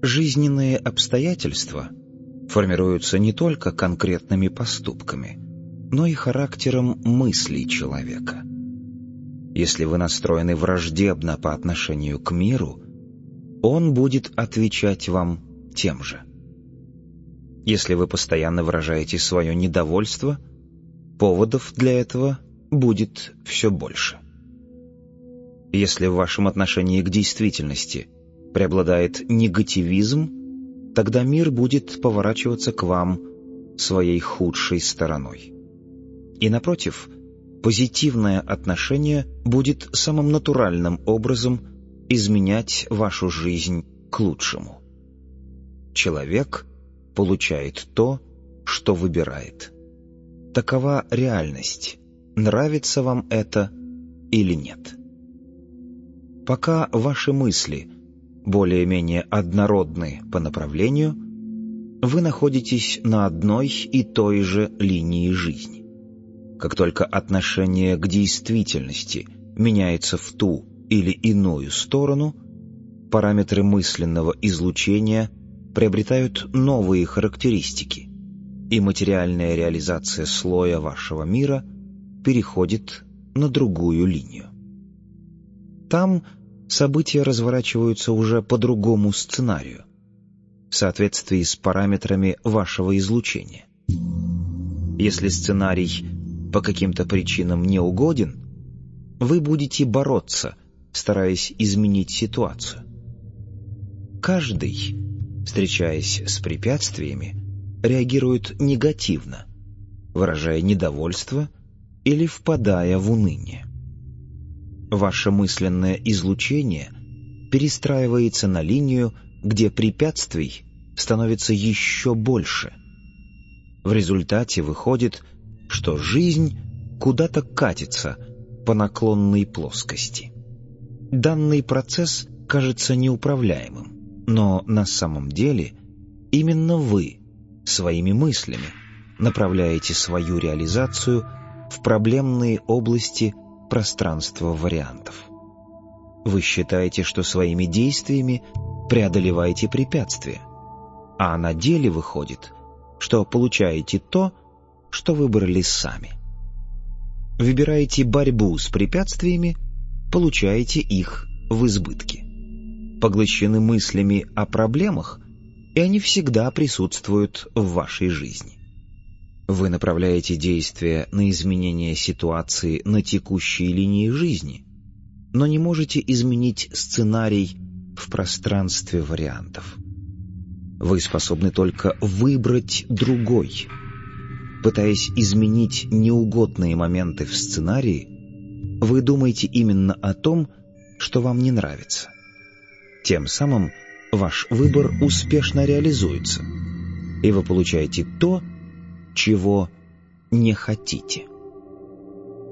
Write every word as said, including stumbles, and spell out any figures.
Жизненные обстоятельства формируются не только конкретными поступками, но и характером мыслей человека. Если вы настроены враждебно по отношению к миру, он будет отвечать вам тем же. Если вы постоянно выражаете свое недовольство, поводов для этого будет все больше. Если в вашем отношении к действительности преобладает негативизм, тогда мир будет поворачиваться к вам своей худшей стороной. И напротив, позитивное отношение будет самым натуральным образом изменять вашу жизнь к лучшему. Человек получает то, что выбирает. Такова реальность. Нравится вам это или нет? Пока ваши мысли более-менее однородны по направлению, вы находитесь на одной и той же линии жизни. Как только отношение к действительности меняется в ту или иную сторону, параметры мысленного излучения приобретают новые характеристики, и материальная реализация слоя вашего мира переходит на другую линию. Там события разворачиваются уже по другому сценарию, в соответствии с параметрами вашего излучения. Если сценарий по каким-то причинам не угоден, вы будете бороться, стараясь изменить ситуацию. Каждый, встречаясь с препятствиями, реагирует негативно, выражая недовольство или впадая в уныние. Ваше мысленное излучение перестраивается на линию, где препятствий становится еще больше. В результате выходит, что жизнь куда-то катится по наклонной плоскости. Данный процесс кажется неуправляемым, но на самом деле именно вы своими мыслями направляете свою реализацию в проблемные области пространства вариантов. Вы считаете, что своими действиями преодолеваете препятствия, а на деле выходит, что получаете то, что выбрали сами. Выбираете борьбу с препятствиями, получаете их в избытке. Поглощены мыслями о проблемах, и они всегда присутствуют в вашей жизни. Вы направляете действия на изменение ситуации на текущей линии жизни, но не можете изменить сценарий в пространстве вариантов. Вы способны только выбрать другой. Пытаясь изменить неугодные моменты в сценарии, вы думаете именно о том, что вам не нравится. Тем самым ваш выбор успешно реализуется, и вы получаете то, чего не хотите.